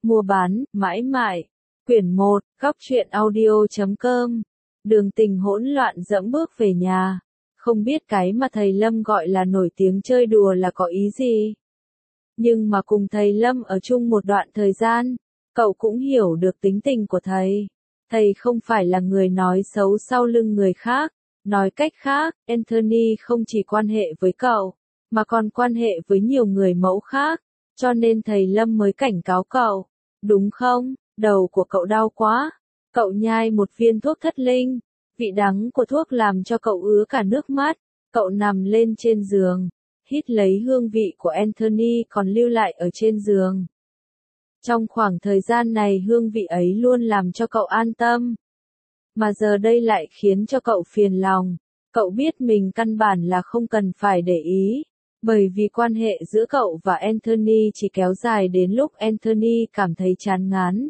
Mua bán, mãi mãi. Quyển 1, góc truyện audio.com. Đường Tình hỗn loạn dẫm bước về nhà. Không biết cái mà thầy Lâm gọi là nổi tiếng chơi đùa là có ý gì. Nhưng mà cùng thầy Lâm ở chung một đoạn thời gian, cậu cũng hiểu được tính tình của thầy. Thầy không phải là người nói xấu sau lưng người khác. Nói cách khác, Anthony không chỉ quan hệ với cậu, mà còn quan hệ với nhiều người mẫu khác. Cho nên thầy Lâm mới cảnh cáo cậu. Đúng không? Đầu của cậu đau quá. Cậu nhai một viên thuốc thất linh. Vị đắng của thuốc làm cho cậu ứa cả nước mắt. Cậu nằm lên trên giường, hít lấy hương vị của Anthony còn lưu lại ở trên giường. Trong khoảng thời gian này hương vị ấy luôn làm cho cậu an tâm. Mà giờ đây lại khiến cho cậu phiền lòng. Cậu biết mình căn bản là không cần phải để ý. Bởi vì quan hệ giữa cậu và Anthony chỉ kéo dài đến lúc Anthony cảm thấy chán ngán.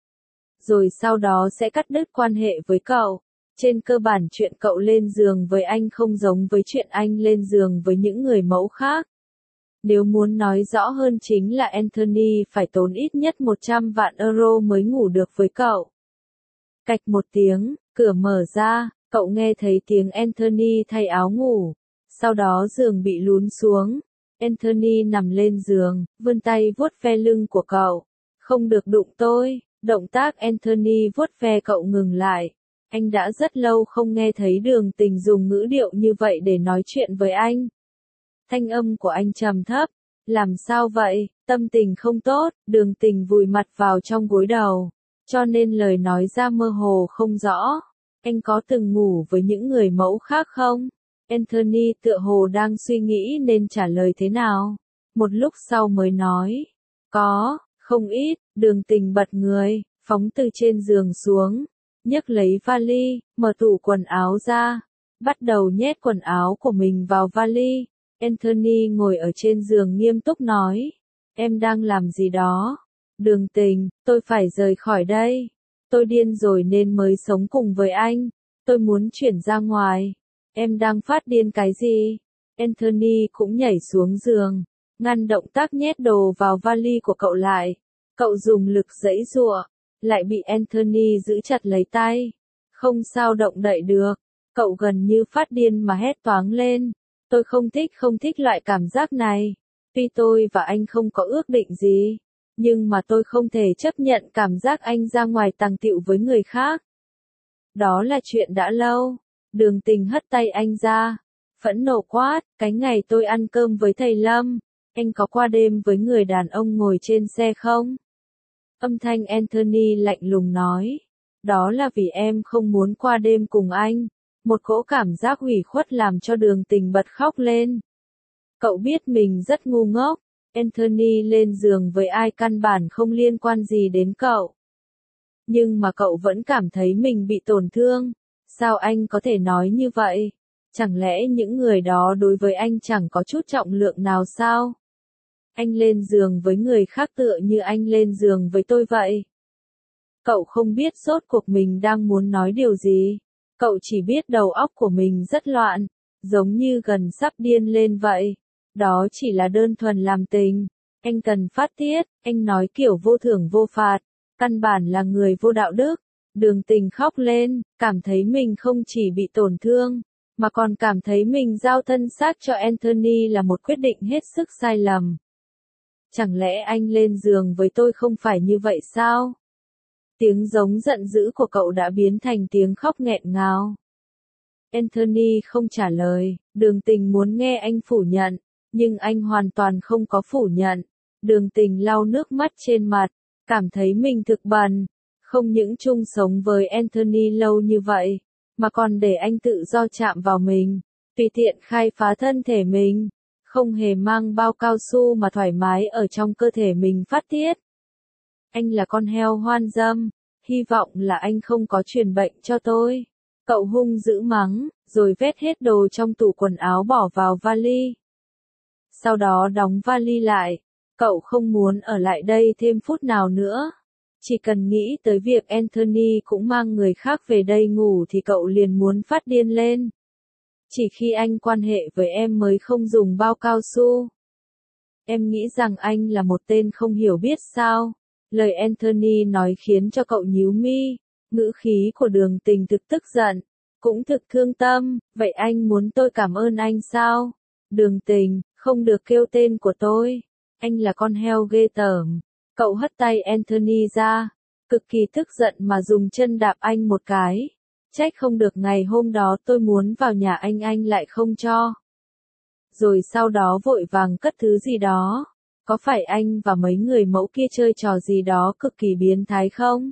Rồi sau đó sẽ cắt đứt quan hệ với cậu. Trên cơ bản chuyện cậu lên giường với anh không giống với chuyện anh lên giường với những người mẫu khác. Nếu muốn nói rõ hơn chính là Anthony phải tốn ít nhất 100 vạn euro mới ngủ được với cậu. Cạch một tiếng, cửa mở ra, cậu nghe thấy tiếng Anthony thay áo ngủ. Sau đó giường bị lún xuống. Anthony nằm lên giường, vươn tay vuốt ve lưng của cậu. Không được đụng tôi. Động tác Anthony vuốt ve cậu ngừng lại. Anh đã rất lâu không nghe thấy Đường Tình dùng ngữ điệu như vậy để nói chuyện với anh. Thanh âm của anh trầm thấp. Làm sao vậy? Tâm tình không tốt. Đường Tình vùi mặt vào trong gối đầu. Cho nên lời nói ra mơ hồ không rõ. Anh có từng ngủ với những người mẫu khác không? Anthony tựa hồ đang suy nghĩ nên trả lời thế nào. Một lúc sau mới nói. Có, không ít. Đường Tình bật người, phóng từ trên giường xuống. Nhấc lấy vali, mở tủ quần áo ra. Bắt đầu nhét quần áo của mình vào vali. Anthony ngồi ở trên giường nghiêm túc nói. Em đang làm gì đó? Đường Tình, tôi phải rời khỏi đây. Tôi điên rồi nên mới sống cùng với anh. Tôi muốn chuyển ra ngoài. Em đang phát điên cái gì? Anthony cũng nhảy xuống giường, ngăn động tác nhét đồ vào vali của cậu lại. Cậu dùng lực giãy giụa, lại bị Anthony giữ chặt lấy tay. Không sao động đậy được. Cậu gần như phát điên mà hét toáng lên. Tôi không thích loại cảm giác này. Tuy tôi và anh không có ước định gì, nhưng mà tôi không thể chấp nhận cảm giác anh ra ngoài tàng tựu với người khác. Đó là chuyện đã lâu. Đường Tình hất tay anh ra. Phẫn nộ quát, cái ngày tôi ăn cơm với thầy Lâm, anh có qua đêm với người đàn ông ngồi trên xe không? Âm thanh Anthony lạnh lùng nói. Đó là vì em không muốn qua đêm cùng anh. Một cỗ cảm giác ủy khuất làm cho Đường Tình bật khóc lên. Cậu biết mình rất ngu ngốc. Anthony lên giường với ai căn bản không liên quan gì đến cậu. Nhưng mà cậu vẫn cảm thấy mình bị tổn thương. Sao anh có thể nói như vậy? Chẳng lẽ những người đó đối với anh chẳng có chút trọng lượng nào sao? Anh lên giường với người khác tựa như anh lên giường với tôi vậy. Cậu không biết rốt cuộc mình đang muốn nói điều gì. Cậu chỉ biết đầu óc của mình rất loạn, giống như gần sắp điên lên vậy. Đó chỉ là đơn thuần làm tình. Anh cần phát tiết, anh nói kiểu vô thưởng vô phạt, căn bản là người vô đạo đức. Đường Tình khóc lên, cảm thấy mình không chỉ bị tổn thương, mà còn cảm thấy mình giao thân xác cho Anthony là một quyết định hết sức sai lầm. Chẳng lẽ anh lên giường với tôi không phải như vậy sao? Tiếng giống giận dữ của cậu đã biến thành tiếng khóc nghẹn ngào. Anthony không trả lời. Đường Tình muốn nghe anh phủ nhận, nhưng anh hoàn toàn không có phủ nhận. Đường Tình lau nước mắt trên mặt, cảm thấy mình thực bần. Không những chung sống với Anthony lâu như vậy, mà còn để anh tự do chạm vào mình, tùy tiện khai phá thân thể mình, không hề mang bao cao su mà thoải mái ở trong cơ thể mình phát tiết. Anh là con heo hoan dâm, hy vọng là anh không có truyền bệnh cho tôi. Cậu hung dữ mắng, rồi vét hết đồ trong tủ quần áo bỏ vào vali. Sau đó đóng vali lại, cậu không muốn ở lại đây thêm phút nào nữa. Chỉ cần nghĩ tới việc Anthony cũng mang người khác về đây ngủ thì cậu liền muốn phát điên lên. Chỉ khi anh quan hệ với em mới không dùng bao cao su. Em nghĩ rằng anh là một tên không hiểu biết sao? Lời Anthony nói khiến cho cậu nhíu mi, ngữ khí của Đường Tình thực tức giận, cũng thực thương tâm, vậy anh muốn tôi cảm ơn anh sao? Đường Tình, không được kêu tên của tôi, anh là con heo ghê tởm. Cậu hất tay Anthony ra, cực kỳ tức giận mà dùng chân đạp anh một cái. Trách không được ngày hôm đó tôi muốn vào nhà anh lại không cho. Rồi sau đó vội vàng cất thứ gì đó. Có phải anh và mấy người mẫu kia chơi trò gì đó cực kỳ biến thái không?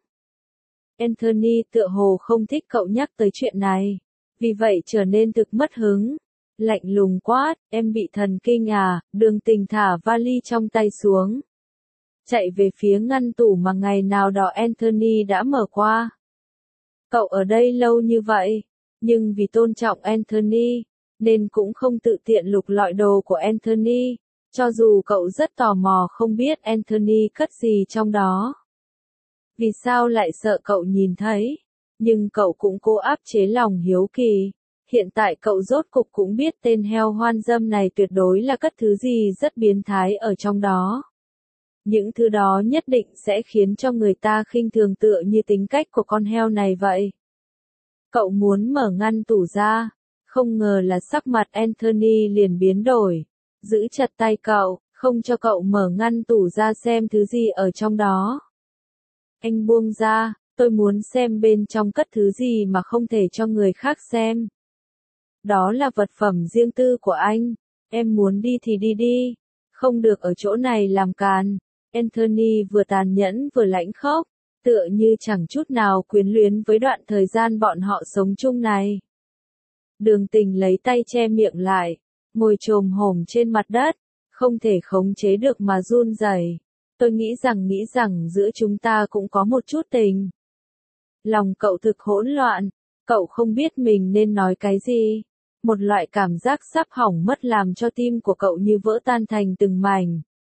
Anthony tựa hồ không thích cậu nhắc tới chuyện này. Vì vậy trở nên thực mất hứng. Lạnh lùng quát, em bị thần kinh à? Đường Tình thả vali trong tay xuống. Chạy về phía ngăn tủ mà ngày nào đó Anthony đã mở qua. Cậu ở đây lâu như vậy, nhưng vì tôn trọng Anthony, nên cũng không tự tiện lục lọi đồ của Anthony, cho dù cậu rất tò mò không biết Anthony cất gì trong đó. Vì sao lại sợ cậu nhìn thấy, nhưng cậu cũng cố áp chế lòng hiếu kỳ. Hiện tại cậu rốt cục cũng biết tên heo hoan dâm này tuyệt đối là cất thứ gì rất biến thái ở trong đó. Những thứ đó nhất định sẽ khiến cho người ta khinh thường tựa như tính cách của con heo này vậy. Cậu muốn mở ngăn tủ ra, không ngờ là sắc mặt Anthony liền biến đổi, giữ chặt tay cậu, không cho cậu mở ngăn tủ ra xem thứ gì ở trong đó. Anh buông ra, tôi muốn xem bên trong cất thứ gì mà không thể cho người khác xem. Đó là vật phẩm riêng tư của anh, em muốn đi thì đi đi, không được ở chỗ này làm càn. Anthony vừa tàn nhẫn vừa lãnh khốc, tựa như chẳng chút nào quyến luyến với đoạn thời gian bọn họ sống chung này. Đường Tình lấy tay che miệng lại, ngồi chồm hổm trên mặt đất, không thể khống chế được mà run rẩy. Tôi nghĩ rằng giữa chúng ta cũng có một chút tình. Lòng cậu thực hỗn loạn, cậu không biết mình nên nói cái gì. Một loại cảm giác sắp hỏng mất làm cho tim của cậu như vỡ tan thành từng mảnh.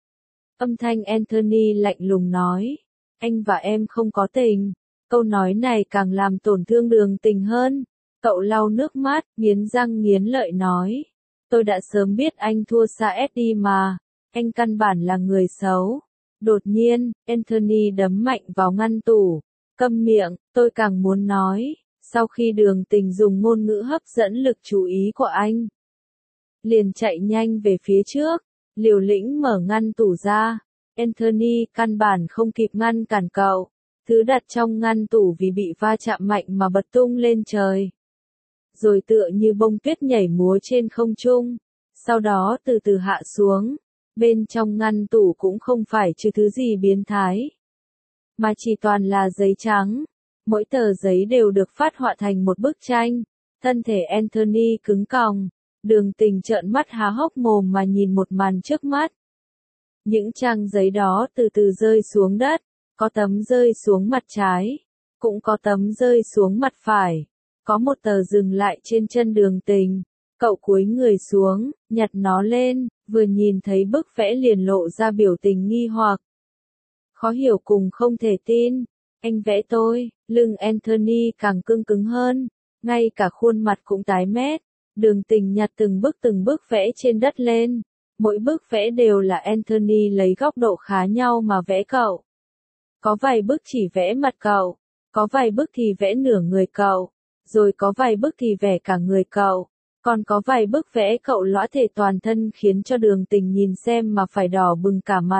Âm thanh Anthony lạnh lùng nói, anh và em không có tình. Câu nói này càng làm tổn thương Đường Tình hơn. Cậu lau nước mắt, nghiến răng nghiến lợi nói, tôi đã sớm biết anh thua xa Eddie mà, anh căn bản là người xấu. Đột nhiên, Anthony đấm mạnh vào ngăn tủ, câm miệng, tôi càng muốn nói. Sau khi Đường Tình dùng ngôn ngữ hấp dẫn lực chú ý của anh, liền chạy nhanh về phía trước, liều lĩnh mở ngăn tủ ra. Anthony căn bản không kịp ngăn cản cậu, thứ đặt trong ngăn tủ vì bị va chạm mạnh mà bật tung lên trời. Rồi tựa như bông tuyết nhảy múa trên không trung, sau đó từ từ hạ xuống. Bên trong ngăn tủ cũng không phải chứ thứ gì biến thái, mà chỉ toàn là giấy trắng. Mỗi tờ giấy đều được phát họa thành một bức tranh. Thân thể Anthony cứng còng, Đường Tình trợn mắt há hốc mồm mà nhìn một màn trước mắt. Những trang giấy đó từ từ rơi xuống đất, có tấm rơi xuống mặt trái, cũng có tấm rơi xuống mặt phải. Có một tờ dừng lại trên chân Đường Tình. Cậu cúi người xuống, nhặt nó lên, vừa nhìn thấy bức vẽ liền lộ ra biểu tình nghi hoặc, khó hiểu cùng không thể tin. Anh vẽ tôi, lưng Anthony càng cứng cứng hơn, ngay cả khuôn mặt cũng tái mét. Đường Tình nhặt từng bức vẽ trên đất lên. Mỗi bức vẽ đều là Anthony lấy góc độ khá nhau mà vẽ cậu. Có vài bức chỉ vẽ mặt cậu, có vài bức thì vẽ nửa người cậu, rồi có vài bức thì vẽ cả người cậu, còn có vài bức vẽ cậu lõa thể toàn thân khiến cho Đường Tình nhìn xem mà phải đỏ bừng cả mặt.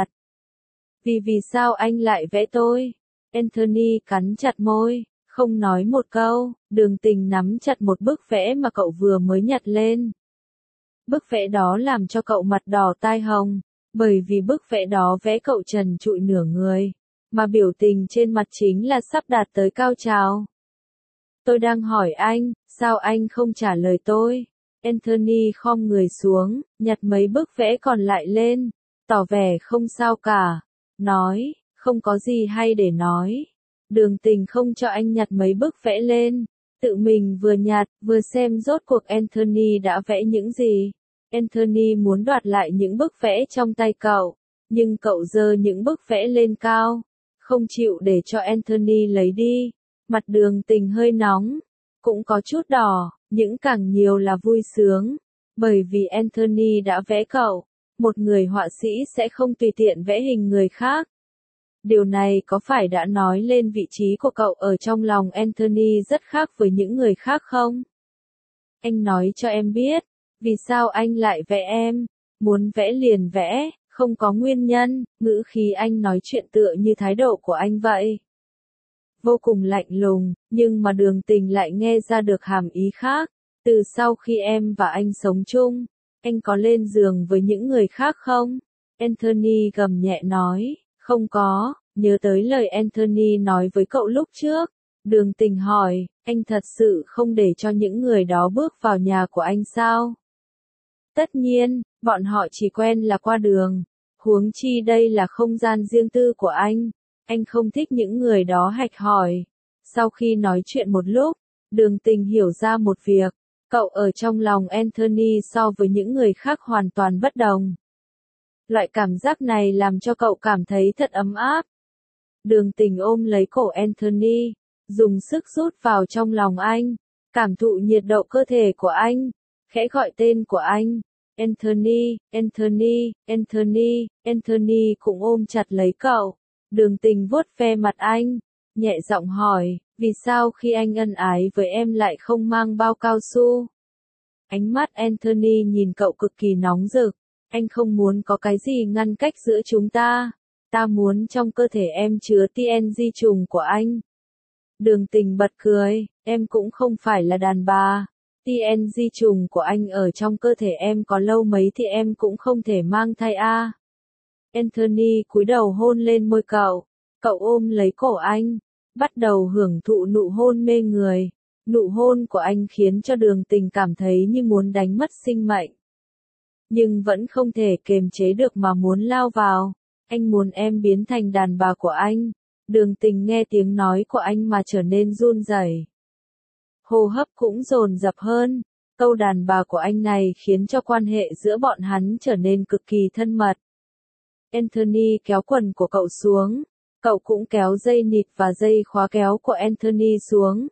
Vì sao anh lại vẽ tôi? Anthony cắn chặt môi, không nói một câu. Đường Tình nắm chặt một bức vẽ mà cậu vừa mới nhặt lên. Bức vẽ đó làm cho cậu mặt đỏ tai hồng, bởi vì bức vẽ đó vẽ cậu trần trụi nửa người, mà biểu tình trên mặt chính là sắp đạt tới cao trào. Tôi đang hỏi anh, sao anh không trả lời tôi? Anthony khom người xuống, nhặt mấy bức vẽ còn lại lên, tỏ vẻ không sao cả, nói, không có gì hay để nói. Đường Tình không cho anh nhặt mấy bức vẽ lên, tự mình vừa nhặt, vừa xem rốt cuộc Anthony đã vẽ những gì. Anthony muốn đoạt lại những bức vẽ trong tay cậu, nhưng cậu giơ những bức vẽ lên cao, không chịu để cho Anthony lấy đi. Mặt Đường Tình hơi nóng, cũng có chút đỏ, những càng nhiều là vui sướng, bởi vì Anthony đã vẽ cậu. Một người họa sĩ sẽ không tùy tiện vẽ hình người khác. Điều này có phải đã nói lên vị trí của cậu ở trong lòng Anthony rất khác với những người khác không? Anh nói cho em biết, vì sao anh lại vẽ em, muốn vẽ liền vẽ, không có nguyên nhân, ngữ khí anh nói chuyện tựa như thái độ của anh vậy. Vô cùng lạnh lùng, nhưng mà Đường Tình lại nghe ra được hàm ý khác. Từ sau khi em và anh sống chung, anh có lên giường với những người khác không? Anthony gầm nhẹ nói, không có, nhớ tới lời Anthony nói với cậu lúc trước. Đường Tình hỏi, anh thật sự không để cho những người đó bước vào nhà của anh sao? Tất nhiên, bọn họ chỉ quen là qua đường. Huống chi đây là không gian riêng tư của anh. Anh không thích những người đó hạch hỏi. Sau khi nói chuyện một lúc, Đường Tình hiểu ra một việc. Cậu ở trong lòng Anthony so với những người khác hoàn toàn bất đồng. Loại cảm giác này làm cho cậu cảm thấy thật ấm áp. Đường Tình ôm lấy cổ Anthony, dùng sức rút vào trong lòng anh, cảm thụ nhiệt độ cơ thể của anh, khẽ gọi tên của anh. Anthony, Anthony, Anthony, Anthony cũng ôm chặt lấy cậu. Đường Tình vuốt ve mặt anh, nhẹ giọng hỏi, vì sao khi anh ân ái với em lại không mang bao cao su? Ánh mắt Anthony nhìn cậu cực kỳ nóng rực, anh không muốn có cái gì ngăn cách giữa chúng ta. Ta muốn trong cơ thể em chứa TNG trùng của anh. Đường Tình bật cười, em cũng không phải là đàn bà. TNG trùng của anh ở trong cơ thể em có lâu mấy thì em cũng không thể mang thai a. Anthony cúi đầu hôn lên môi cậu. Cậu ôm lấy cổ anh, bắt đầu hưởng thụ nụ hôn mê người. Nụ hôn của anh khiến cho Đường Tình cảm thấy như muốn đánh mất sinh mệnh. Nhưng vẫn không thể kiềm chế được mà muốn lao vào. Anh muốn em biến thành đàn bà của anh. Đường Tình nghe tiếng nói của anh mà trở nên run rẩy. Hô hấp cũng dồn dập hơn. Câu đàn bà của anh này khiến cho quan hệ giữa bọn hắn trở nên cực kỳ thân mật. Anthony kéo quần của cậu xuống. Cậu cũng kéo dây nịt và dây khóa kéo của Anthony xuống.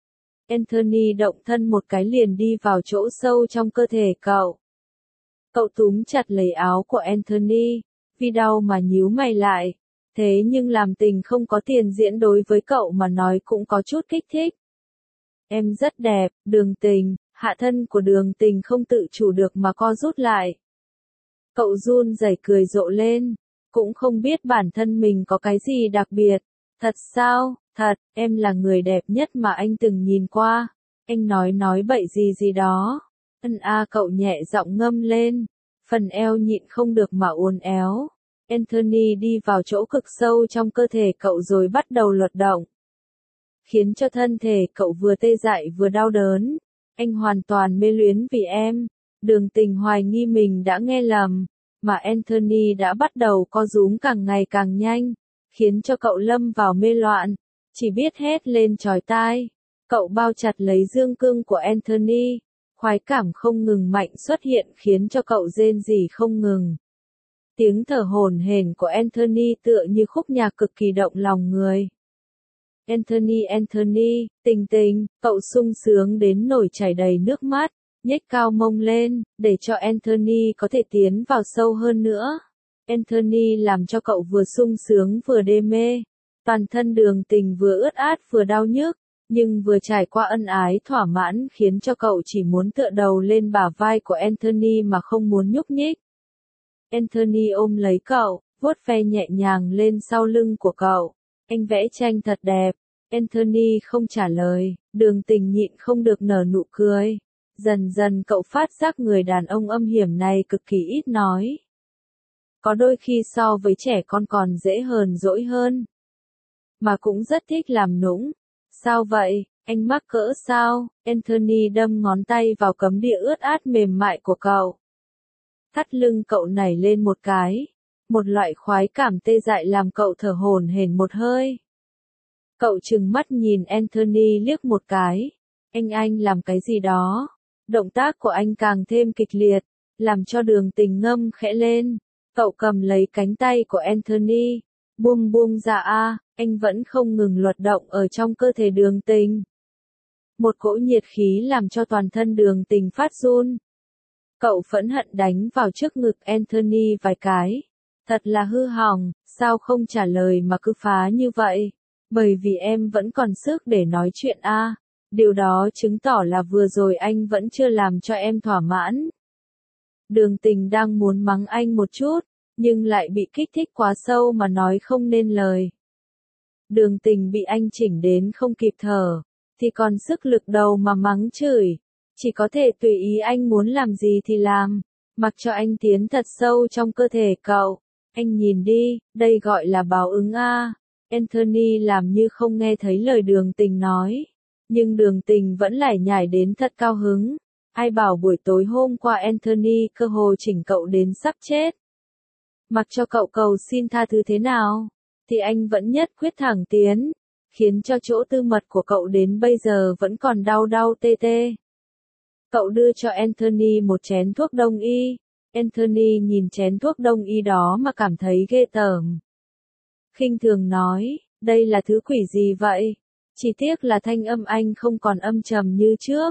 Anthony động thân một cái liền đi vào chỗ sâu trong cơ thể cậu. Cậu túm chặt lấy áo của Anthony, vì đau mà nhíu mày lại. Thế nhưng làm tình không có tiền diễn đối với cậu mà nói cũng có chút kích thích. Em rất đẹp, Đường Tình, hạ thân của Đường Tình không tự chủ được mà co rút lại. Cậu run rẩy cười rộ lên, cũng không biết bản thân mình có cái gì đặc biệt. Thật sao, thật, em là người đẹp nhất mà anh từng nhìn qua. Anh nói bậy gì đó. Cậu nhẹ giọng ngâm lên, phần eo nhịn không được mà uốn éo. Anthony đi vào chỗ cực sâu trong cơ thể cậu rồi bắt đầu luật động. Khiến cho thân thể cậu vừa tê dại vừa đau đớn. Anh hoàn toàn mê luyến vì em. Đường Tình hoài nghi mình đã nghe lầm, mà Anthony đã bắt đầu co rúm càng ngày càng nhanh, khiến cho cậu lâm vào mê loạn, chỉ biết hét lên chói tai. Cậu bao chặt lấy dương cương của Anthony, khoái cảm không ngừng mạnh xuất hiện khiến cho cậu rên rỉ không ngừng. Tiếng thở hổn hển của Anthony tựa như khúc nhạc cực kỳ động lòng người. Anthony, Anthony, Tình, cậu sung sướng đến nổi chảy đầy nước mắt, nhếch cao mông lên, để cho Anthony có thể tiến vào sâu hơn nữa. Anthony làm cho cậu vừa sung sướng vừa đê mê. Toàn thân Đường Tình vừa ướt át vừa đau nhức, nhưng vừa trải qua ân ái thỏa mãn khiến cho cậu chỉ muốn tựa đầu lên bả vai của Anthony mà không muốn nhúc nhích. Anthony ôm lấy cậu, vuốt ve nhẹ nhàng lên sau lưng của cậu. Anh vẽ tranh thật đẹp. Anthony không trả lời, Đường Tình nhịn không được nở nụ cười. Dần dần cậu phát giác người đàn ông âm hiểm này cực kỳ ít nói. Có đôi khi so với trẻ con còn dễ hờn dỗi hơn. Mà cũng rất thích làm nũng. Sao vậy, anh mắc cỡ sao? Anthony đâm ngón tay vào cấm địa ướt át mềm mại của cậu. Thắt lưng cậu nảy lên một cái. Một loại khoái cảm tê dại làm cậu thở hổn hển một hơi. Cậu trừng mắt nhìn Anthony liếc một cái. Anh làm cái gì đó? Động tác của anh càng thêm kịch liệt, làm cho Đường Tình ngâm khẽ lên. Cậu cầm lấy cánh tay của Anthony, buông ra anh vẫn không ngừng luật động ở trong cơ thể Đường Tình. Một cỗ nhiệt khí làm cho toàn thân Đường Tình phát run. Cậu phẫn hận đánh vào trước ngực Anthony vài cái. Thật là hư hỏng, sao không trả lời mà cứ phá như vậy? Bởi vì em vẫn còn sức để nói chuyện a. Điều đó chứng tỏ là vừa rồi anh vẫn chưa làm cho em thỏa mãn. Đường Tình đang muốn mắng anh một chút, nhưng lại bị kích thích quá sâu mà nói không nên lời. Đường Tình bị anh chỉnh đến không kịp thở, thì còn sức lực đâu mà mắng chửi. Chỉ có thể tùy ý anh muốn làm gì thì làm, mặc cho anh tiến thật sâu trong cơ thể cậu. Anh nhìn đi, đây gọi là báo ứng a. Anthony làm như không nghe thấy lời Đường Tình nói, nhưng Đường Tình vẫn lải nhải đến thật cao hứng. Ai bảo buổi tối hôm qua Anthony cơ hồ chỉnh cậu đến sắp chết. Mặc cho cậu cầu xin tha thứ thế nào, thì anh vẫn nhất quyết thẳng tiến, khiến cho chỗ tư mật của cậu đến bây giờ vẫn còn đau đau tê tê. Cậu đưa cho Anthony một chén thuốc đông y. Anthony nhìn chén thuốc đông y đó mà cảm thấy ghê tởm. Khinh thường nói, đây là thứ quỷ gì vậy? Chỉ tiếc là thanh âm anh không còn âm trầm như trước,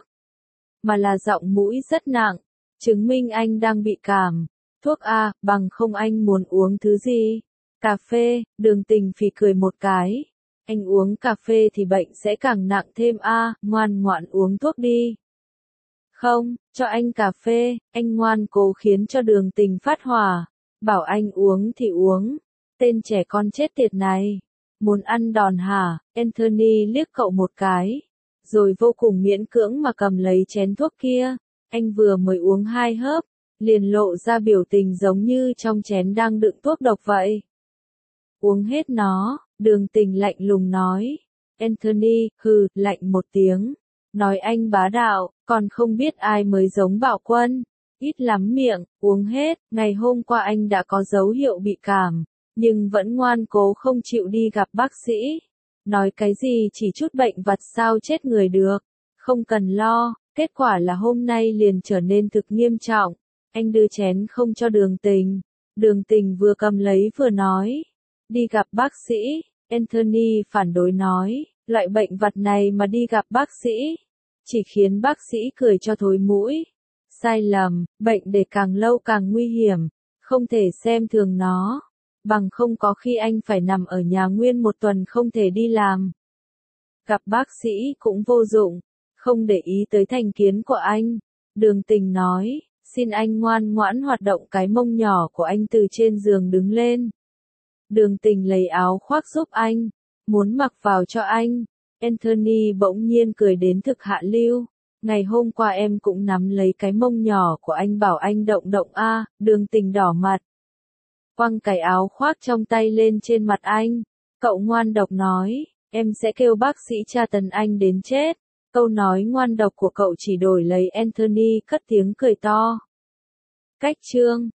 mà là giọng mũi rất nặng, chứng minh anh đang bị cảm. Thuốc a, bằng không anh muốn uống thứ gì? Cà phê. Đường Tình phì cười một cái. Anh uống cà phê thì bệnh sẽ càng nặng thêm a, ngoan ngoãn uống thuốc đi. Không, cho anh cà phê. Anh ngoan cố khiến cho Đường Tình phát hỏa. Bảo anh uống thì uống. Tên trẻ con chết tiệt này. Muốn ăn đòn hả? Anthony liếc cậu một cái, rồi vô cùng miễn cưỡng mà cầm lấy chén thuốc kia. Anh vừa mới uống 2 hớp, liền lộ ra biểu tình giống như trong chén đang đựng thuốc độc vậy. Uống hết nó. Đường Tình lạnh lùng nói. Anthony, hừ, lạnh một tiếng. Nói anh bá đạo, còn không biết ai mới giống bạo quân. Ít lắm miệng, uống hết. Ngày hôm qua anh đã có dấu hiệu bị cảm, nhưng vẫn ngoan cố không chịu đi gặp bác sĩ. Nói cái gì chỉ chút bệnh vặt sao chết người được. Không cần lo, kết quả là hôm nay liền trở nên thực nghiêm trọng. Anh đưa chén không cho Đường Tình. Đường Tình vừa cầm lấy vừa nói. Đi gặp bác sĩ. Anthony phản đối nói, loại bệnh vặt này mà đi gặp bác sĩ, chỉ khiến bác sĩ cười cho thối mũi. Sai lầm, bệnh để càng lâu càng nguy hiểm, không thể xem thường nó. Bằng không có khi anh phải nằm ở nhà nguyên một tuần không thể đi làm. Gặp bác sĩ cũng vô dụng, không để ý tới thành kiến của anh. Đường Tình nói, xin anh ngoan ngoãn hoạt động cái mông nhỏ của anh từ trên giường đứng lên. Đường Tình lấy áo khoác giúp anh, muốn mặc vào cho anh. Anthony bỗng nhiên cười đến thực hạ lưu. Ngày hôm qua em cũng nắm lấy cái mông nhỏ của anh bảo anh động động a. Đường Tình đỏ mặt, quăng cái áo khoác trong tay lên trên mặt anh. Cậu ngoan độc nói, em sẽ kêu bác sĩ tra tấn anh đến chết. Câu nói ngoan độc của cậu chỉ đổi lấy Anthony cất tiếng cười to. Cách chương